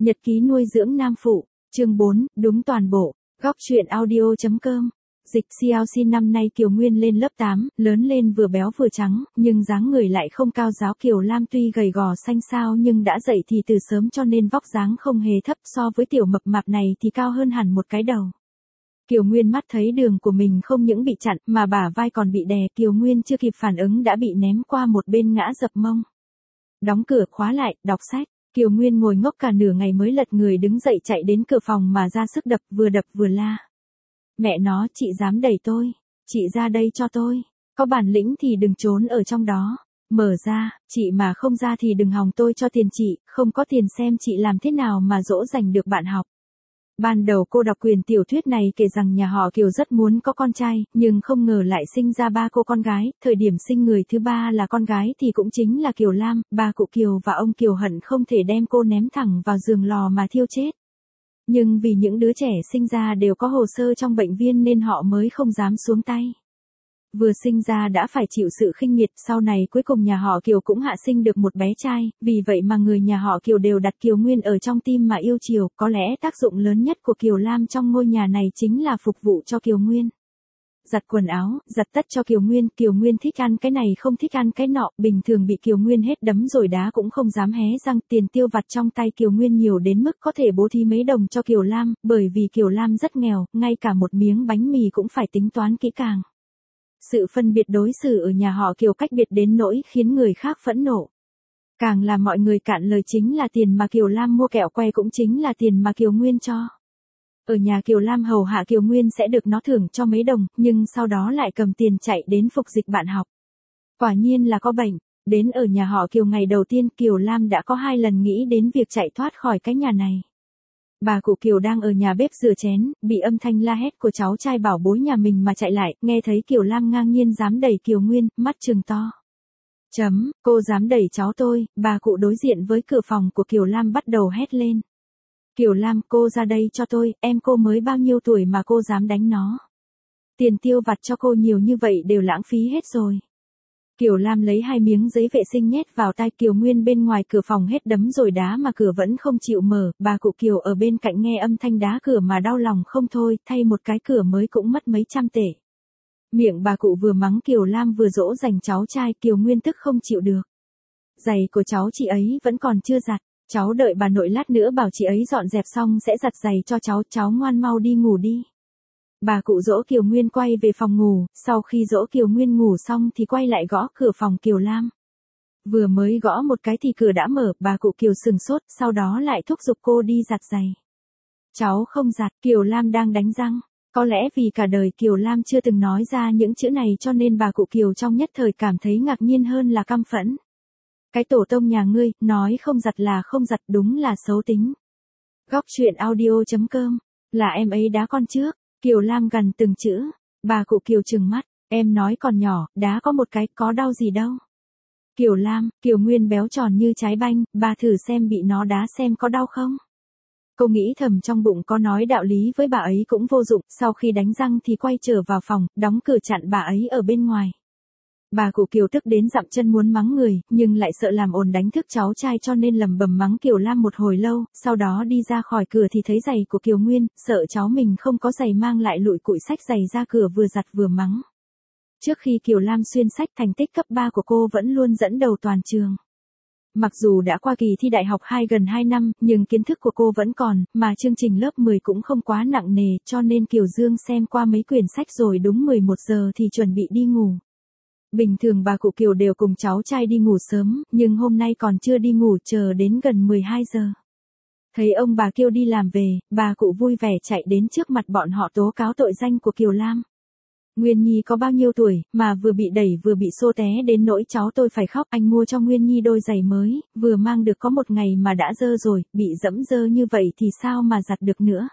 Nhật ký nuôi dưỡng nam phụ, chương 4, đúng toàn bộ, góc truyện audio.com. Dịch CLC năm nay Kiều Nguyên lên lớp 8, lớn lên vừa béo vừa trắng, nhưng dáng người lại không cao giáo. Kiều Lam tuy gầy gò xanh xao nhưng đã dậy thì từ sớm cho nên vóc dáng không hề thấp, so với tiểu mập mạp này thì cao hơn hẳn một cái đầu. Kiều Nguyên mắt thấy đường của mình không những bị chặn mà bả vai còn bị đè, Kiều Nguyên chưa kịp phản ứng đã bị ném qua một bên ngã dập mông. Đóng cửa khóa lại, đọc sách. Kiều Nguyên ngồi ngốc cả nửa ngày mới lật người đứng dậy chạy đến cửa phòng mà ra sức đập vừa la. Mẹ nó, chị dám đẩy tôi, chị ra đây cho tôi, có bản lĩnh thì đừng trốn ở trong đó, mở ra, chị mà không ra thì đừng hòng tôi cho tiền chị, không có tiền xem chị làm thế nào mà dỗ dành được bạn học. Ban đầu cô đọc quyển tiểu thuyết này kể rằng nhà họ Kiều rất muốn có con trai, nhưng không ngờ lại sinh ra 3 cô con gái, thời điểm sinh người thứ 3 là con gái thì cũng chính là Kiều Lam, bà cụ Kiều và ông Kiều hận không thể đem cô ném thẳng vào giường lò mà thiêu chết. Nhưng vì những đứa trẻ sinh ra đều có hồ sơ trong bệnh viện nên họ mới không dám xuống tay. Vừa sinh ra đã phải chịu sự khinh miệt, sau này cuối cùng nhà họ Kiều cũng hạ sinh được một bé trai, vì vậy mà người nhà họ Kiều đều đặt Kiều Nguyên ở trong tim mà yêu chiều, có lẽ tác dụng lớn nhất của Kiều Lam trong ngôi nhà này chính là phục vụ cho Kiều Nguyên. Giặt quần áo, giặt tất cho Kiều Nguyên thích ăn cái này không thích ăn cái nọ, bình thường bị Kiều Nguyên hết đấm rồi đá cũng không dám hé răng. Tiền tiêu vặt trong tay Kiều Nguyên nhiều đến mức có thể bố thí mấy đồng cho Kiều Lam, bởi vì Kiều Lam rất nghèo, ngay cả một miếng bánh mì cũng phải tính toán kỹ càng. Sự phân biệt đối xử ở nhà họ Kiều cách biệt đến nỗi khiến người khác phẫn nộ. Càng làm mọi người cạn lời chính là tiền mà Kiều Lam mua kẹo que cũng chính là tiền mà Kiều Nguyên cho. Ở nhà Kiều Lam hầu hạ Kiều Nguyên sẽ được nó thưởng cho mấy đồng, nhưng sau đó lại cầm tiền chạy đến phục dịch bạn học. Quả nhiên là có bệnh, đến ở nhà họ Kiều ngày đầu tiên Kiều Lam đã có 2 lần nghĩ đến việc chạy thoát khỏi cái nhà này. Bà cụ Kiều đang ở nhà bếp rửa chén, bị âm thanh la hét của cháu trai bảo bối nhà mình mà chạy lại, nghe thấy Kiều Lam ngang nhiên dám đẩy Kiều Nguyên, mắt trừng to. Cô dám đẩy cháu tôi, bà cụ đối diện với cửa phòng của Kiều Lam bắt đầu hét lên. Kiều Lam, cô ra đây cho tôi, em cô mới bao nhiêu tuổi mà cô dám đánh nó. Tiền tiêu vặt cho cô nhiều như vậy đều lãng phí hết rồi. Kiều Lam lấy 2 miếng giấy vệ sinh nhét vào tai Kiều Nguyên bên ngoài cửa phòng hết đấm rồi đá mà cửa vẫn không chịu mở, bà cụ Kiều ở bên cạnh nghe âm thanh đá cửa mà đau lòng không thôi, thay một cái cửa mới cũng mất mấy trăm tệ. Miệng bà cụ vừa mắng Kiều Lam vừa dỗ dành cháu trai, Kiều Nguyên tức không chịu được. Giày của cháu chị ấy vẫn còn chưa giặt, cháu đợi bà nội lát nữa bảo chị ấy dọn dẹp xong sẽ giặt giày cho cháu ngoan mau đi ngủ đi. Bà cụ dỗ Kiều Nguyên quay về phòng ngủ, sau khi dỗ Kiều Nguyên ngủ xong thì quay lại gõ cửa phòng Kiều Lam. Vừa mới gõ một cái thì cửa đã mở, bà cụ Kiều sừng sốt, sau đó lại thúc giục cô đi giặt giày. Cháu không giặt, Kiều Lam đang đánh răng. Có lẽ vì cả đời Kiều Lam chưa từng nói ra những chữ này cho nên bà cụ Kiều trong nhất thời cảm thấy ngạc nhiên hơn là căm phẫn. Cái tổ tông nhà ngươi, nói không giặt là không giặt, đúng là xấu tính. Góc truyện audio.com, là em ấy đá con trước. Kiều Lam gằn từng chữ, bà cụ Kiều trừng mắt, em nói còn nhỏ, đá có một cái, có đau gì đâu. Kiều Lam, Kiều Nguyên béo tròn như trái banh, bà thử xem bị nó đá xem có đau không. Cô nghĩ thầm trong bụng có nói đạo lý với bà ấy cũng vô dụng, sau khi đánh răng thì quay trở vào phòng, đóng cửa chặn bà ấy ở bên ngoài. Bà cụ Kiều tức đến dậm chân muốn mắng người, nhưng lại sợ làm ồn đánh thức cháu trai cho nên lầm bầm mắng Kiều Lam một hồi lâu, sau đó đi ra khỏi cửa thì thấy giày của Kiều Nguyên, sợ cháu mình không có giày mang lại lụi cụi xách giày ra cửa vừa giặt vừa mắng. Trước khi Kiều Lam xuyên sách thành tích cấp 3 của cô vẫn luôn dẫn đầu toàn trường. Mặc dù đã qua kỳ thi đại học gần 2 năm, nhưng kiến thức của cô vẫn còn, mà chương trình lớp 10 cũng không quá nặng nề, cho nên Kiều Dương xem qua mấy quyển sách rồi đúng 11 giờ thì chuẩn bị đi ngủ. Bình thường bà cụ Kiều đều cùng cháu trai đi ngủ sớm, nhưng hôm nay còn chưa đi ngủ chờ đến gần 12 giờ. Thấy ông bà Kiều đi làm về, bà cụ vui vẻ chạy đến trước mặt bọn họ tố cáo tội danh của Kiều Lam. Nguyên Nhi có bao nhiêu tuổi, mà vừa bị đẩy vừa bị xô té đến nỗi cháu tôi phải khóc, anh mua cho Nguyên Nhi đôi giày mới, vừa mang được có một ngày mà đã dơ rồi, bị dẫm dơ như vậy thì sao mà giặt được nữa.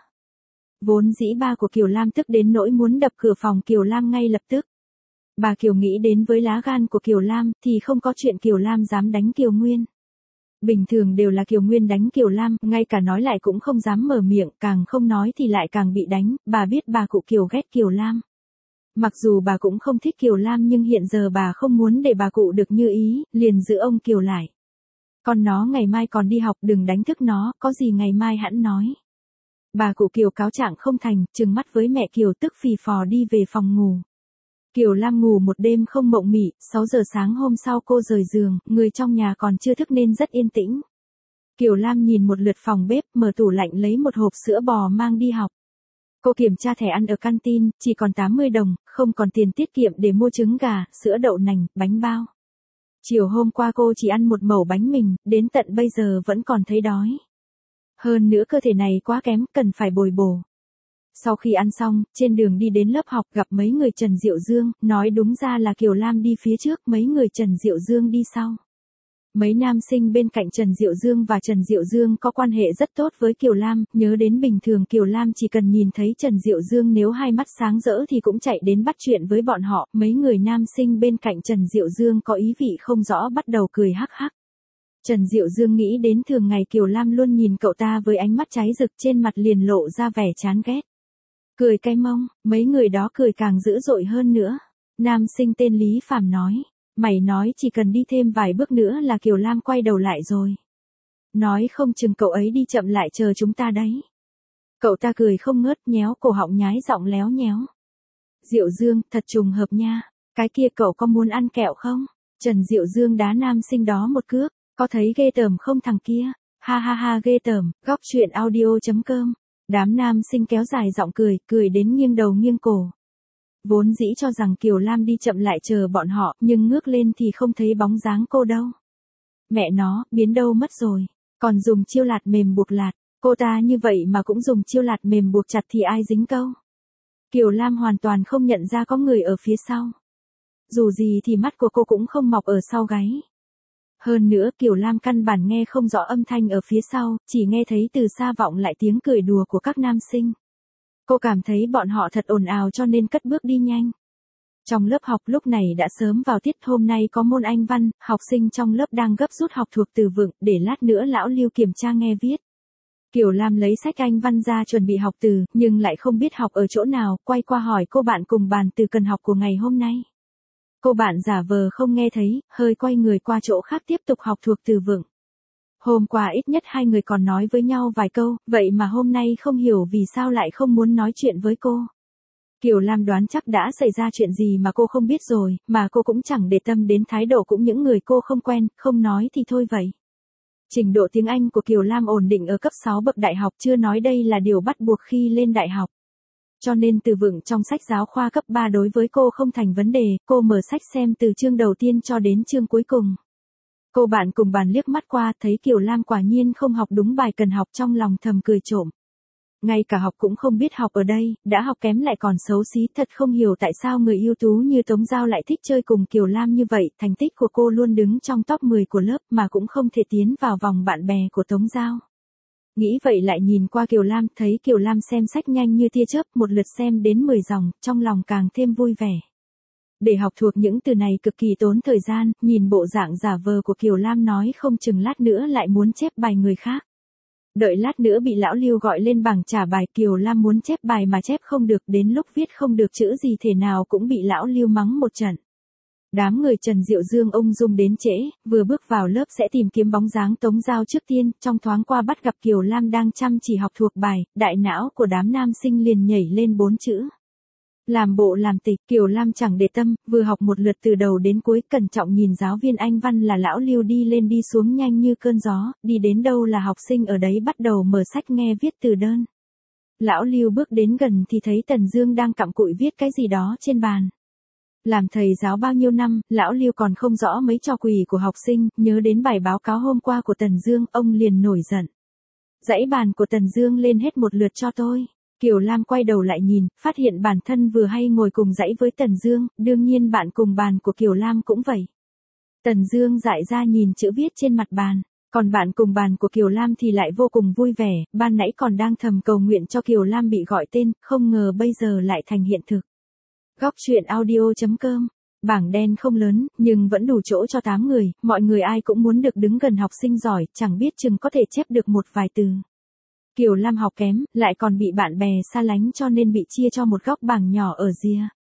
Vốn dĩ ba của Kiều Lam tức đến nỗi muốn đập cửa phòng Kiều Lam ngay lập tức. Bà Kiều nghĩ đến với lá gan của Kiều Lam thì không có chuyện Kiều Lam dám đánh Kiều Nguyên. Bình thường đều là Kiều Nguyên đánh Kiều Lam, ngay cả nói lại cũng không dám mở miệng, càng không nói thì lại càng bị đánh, bà biết bà cụ Kiều ghét Kiều Lam. Mặc dù bà cũng không thích Kiều Lam nhưng hiện giờ bà không muốn để bà cụ được như ý, liền giữ ông Kiều lại. Con nó ngày mai còn đi học, đừng đánh thức nó, có gì ngày mai hẵng nói. Bà cụ Kiều cáo trạng không thành, trừng mắt với mẹ Kiều tức phì phò đi về phòng ngủ. Kiều Lam ngủ một đêm không mộng mị, 6 giờ sáng hôm sau cô rời giường, người trong nhà còn chưa thức nên rất yên tĩnh. Kiều Lam nhìn một lượt phòng bếp, mở tủ lạnh lấy một hộp sữa bò mang đi học. Cô kiểm tra thẻ ăn ở canteen, chỉ còn 80 đồng, không còn tiền tiết kiệm để mua trứng gà, sữa đậu nành, bánh bao. Chiều hôm qua cô chỉ ăn một mẩu bánh mì, đến tận bây giờ vẫn còn thấy đói. Hơn nữa cơ thể này quá kém, cần phải bồi bổ. Sau khi ăn xong, trên đường đi đến lớp học gặp mấy người Trần Diệu Dương, nói đúng ra là Kiều Lam đi phía trước, mấy người Trần Diệu Dương đi sau. Mấy nam sinh bên cạnh Trần Diệu Dương và Trần Diệu Dương có quan hệ rất tốt với Kiều Lam, nhớ đến bình thường Kiều Lam chỉ cần nhìn thấy Trần Diệu Dương nếu hai mắt sáng rỡ thì cũng chạy đến bắt chuyện với bọn họ, mấy người nam sinh bên cạnh Trần Diệu Dương có ý vị không rõ bắt đầu cười hắc hắc. Trần Diệu Dương nghĩ đến thường ngày Kiều Lam luôn nhìn cậu ta với ánh mắt cháy rực trên mặt liền lộ ra vẻ chán ghét. Cười cái mông, mấy người đó cười càng dữ dội hơn nữa. Nam sinh tên Lý Phàm nói. Mày nói chỉ cần đi thêm vài bước nữa là Kiều Lam quay đầu lại rồi. Nói không chừng cậu ấy đi chậm lại chờ chúng ta đấy. Cậu ta cười không ngớt nhéo cổ họng nhái giọng léo nhéo. Diệu Dương, thật trùng hợp nha. Cái kia cậu có muốn ăn kẹo không? Trần Diệu Dương đá nam sinh đó một cước. Có thấy ghê tởm không thằng kia? Ha ha ha ghê tởm, góc truyện audio.com. Đám nam sinh kéo dài giọng cười, cười đến nghiêng đầu nghiêng cổ. Vốn dĩ cho rằng Kiều Lam đi chậm lại chờ bọn họ, nhưng ngước lên thì không thấy bóng dáng cô đâu. Mẹ nó, biến đâu mất rồi. Còn dùng chiêu lạt mềm buộc lạt. Cô ta như vậy mà cũng dùng chiêu lạt mềm buộc chặt thì ai dính câu. Kiều Lam hoàn toàn không nhận ra có người ở phía sau. Dù gì thì mắt của cô cũng không mọc ở sau gáy. Hơn nữa Kiều Lam căn bản nghe không rõ âm thanh ở phía sau, chỉ nghe thấy từ xa vọng lại tiếng cười đùa của các nam sinh. Cô cảm thấy bọn họ thật ồn ào cho nên cất bước đi nhanh. Trong lớp học lúc này đã sớm vào tiết, hôm nay có môn Anh văn, học sinh trong lớp đang gấp rút học thuộc từ vựng, để lát nữa lão Lưu kiểm tra nghe viết. Kiều Lam lấy sách Anh văn ra chuẩn bị học từ, nhưng lại không biết học ở chỗ nào, quay qua hỏi cô bạn cùng bàn từ cần học của ngày hôm nay. Cô bạn giả vờ không nghe thấy, hơi quay người qua chỗ khác tiếp tục học thuộc từ vựng. Hôm qua ít nhất hai người còn nói với nhau vài câu, vậy mà hôm nay không hiểu vì sao lại không muốn nói chuyện với cô. Kiều Lam đoán chắc đã xảy ra chuyện gì mà cô không biết rồi, mà cô cũng chẳng để tâm đến thái độ cũng những người cô không quen, không nói thì thôi vậy. Trình độ tiếng Anh của Kiều Lam ổn định ở cấp 6 bậc đại học, chưa nói đây là điều bắt buộc khi lên đại học. Cho nên từ vựng trong sách giáo khoa cấp 3 đối với cô không thành vấn đề, cô mở sách xem từ chương đầu tiên cho đến chương cuối cùng. Cô bạn cùng bàn liếc mắt qua, thấy Kiều Lam quả nhiên không học đúng bài cần học, trong lòng thầm cười trộm. Ngay cả học cũng không biết học ở đây, đã học kém lại còn xấu xí, thật không hiểu tại sao người ưu tú như Tống Giao lại thích chơi cùng Kiều Lam như vậy, thành tích của cô luôn đứng trong top 10 của lớp mà cũng không thể tiến vào vòng bạn bè của Tống Giao. Nghĩ vậy lại nhìn qua Kiều Lam, thấy Kiều Lam xem sách nhanh như tia chớp, một lượt xem đến 10 dòng, trong lòng càng thêm vui vẻ. Để học thuộc những từ này cực kỳ tốn thời gian, nhìn bộ dạng giả vờ của Kiều Lam nói không chừng lát nữa lại muốn chép bài người khác. Đợi lát nữa bị lão Lưu gọi lên bảng trả bài, Kiều Lam muốn chép bài mà chép không được, đến lúc viết không được chữ gì thể nào cũng bị lão Lưu mắng một trận. Đám người Trần Diệu Dương ung dung đến trễ, vừa bước vào lớp sẽ tìm kiếm bóng dáng Tống Giao trước tiên, trong thoáng qua bắt gặp Kiều Lam đang chăm chỉ học thuộc bài, đại não của đám nam sinh liền nhảy lên 4 chữ. Làm bộ làm tịch, Kiều Lam chẳng để tâm, vừa học một lượt từ đầu đến cuối, cẩn trọng nhìn giáo viên Anh văn là lão Lưu đi lên đi xuống nhanh như cơn gió, đi đến đâu là học sinh ở đấy bắt đầu mở sách nghe viết từ đơn. Lão Lưu bước đến gần thì thấy Tần Dương đang cặm cụi viết cái gì đó trên bàn. Làm thầy giáo bao nhiêu năm, lão Lưu còn không rõ mấy trò quỷ của học sinh, nhớ đến bài báo cáo hôm qua của Tần Dương, ông liền nổi giận. Dãy bàn của Tần Dương lên hết một lượt cho tôi. Kiều Lam quay đầu lại nhìn, phát hiện bản thân vừa hay ngồi cùng dãy với Tần Dương, đương nhiên bạn cùng bàn của Kiều Lam cũng vậy. Tần Dương dại ra nhìn chữ viết trên mặt bàn, còn bạn cùng bàn của Kiều Lam thì lại vô cùng vui vẻ, ban nãy còn đang thầm cầu nguyện cho Kiều Lam bị gọi tên, không ngờ bây giờ lại thành hiện thực. Góc truyện audio.com. Bảng đen không lớn, nhưng vẫn đủ chỗ cho 8 người, mọi người ai cũng muốn được đứng gần học sinh giỏi, chẳng biết chừng có thể chép được một vài từ. Kiều Lam học kém, lại còn bị bạn bè xa lánh cho nên bị chia cho một góc bảng nhỏ ở rìa.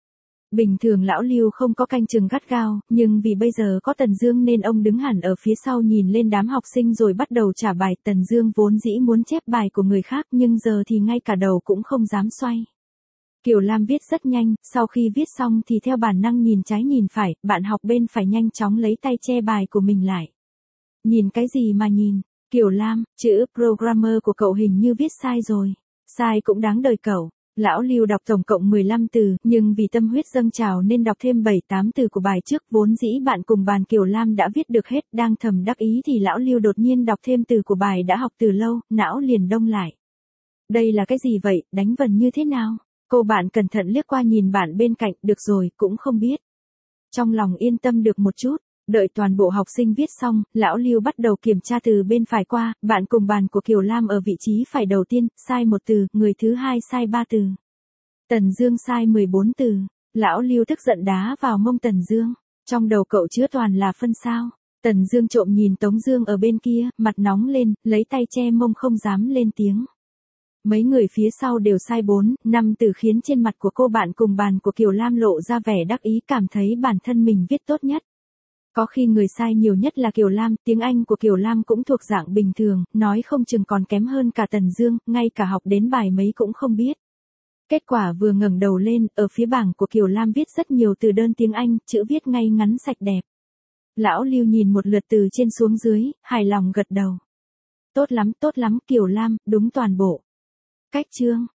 Bình thường lão Lưu không có canh chừng gắt gao, nhưng vì bây giờ có Tần Dương nên ông đứng hẳn ở phía sau nhìn lên đám học sinh rồi bắt đầu trả bài. Tần Dương vốn dĩ muốn chép bài của người khác nhưng giờ thì ngay cả đầu cũng không dám xoay. Kiều Lam viết rất nhanh, sau khi viết xong thì theo bản năng nhìn trái nhìn phải, bạn học bên phải nhanh chóng lấy tay che bài của mình lại. Nhìn cái gì mà nhìn? Kiều Lam, chữ programmer của cậu hình như viết sai rồi. Sai cũng đáng đời cậu. Lão Lưu đọc tổng cộng 15 từ, nhưng vì tâm huyết dâng trào nên đọc thêm 7-8 từ của bài trước. Vốn dĩ bạn cùng bàn Kiều Lam đã viết được hết, đang thầm đắc ý thì lão Lưu đột nhiên đọc thêm từ của bài đã học từ lâu, não liền đông lại. Đây là cái gì vậy, đánh vần như thế nào? Cô bạn cẩn thận liếc qua nhìn bạn bên cạnh, được rồi, cũng không biết. Trong lòng yên tâm được một chút. Đợi toàn bộ học sinh viết xong, lão Lưu bắt đầu kiểm tra từ bên phải qua, bạn cùng bàn của Kiều Lam ở vị trí phải đầu tiên, sai 1 từ, người thứ hai sai 3 từ. Tần Dương sai 14 từ, lão Lưu tức giận đá vào mông Tần Dương, trong đầu cậu chứa toàn là phân sao. Tần Dương trộm nhìn Tống Dương ở bên kia, mặt nóng lên, lấy tay che mông không dám lên tiếng. Mấy người phía sau đều sai 4-5 từ khiến trên mặt của cô bạn cùng bàn của Kiều Lam lộ ra vẻ đắc ý, cảm thấy bản thân mình viết tốt nhất. Có khi người sai nhiều nhất là Kiều Lam, tiếng Anh của Kiều Lam cũng thuộc dạng bình thường, nói không chừng còn kém hơn cả Tần Dương, ngay cả học đến bài mấy cũng không biết. Kết quả vừa ngẩng đầu lên, ở phía bảng của Kiều Lam viết rất nhiều từ đơn tiếng Anh, chữ viết ngay ngắn sạch đẹp. Lão Lưu nhìn một lượt từ trên xuống dưới, hài lòng gật đầu. Tốt lắm, Kiều Lam, đúng toàn bộ. Cách chương.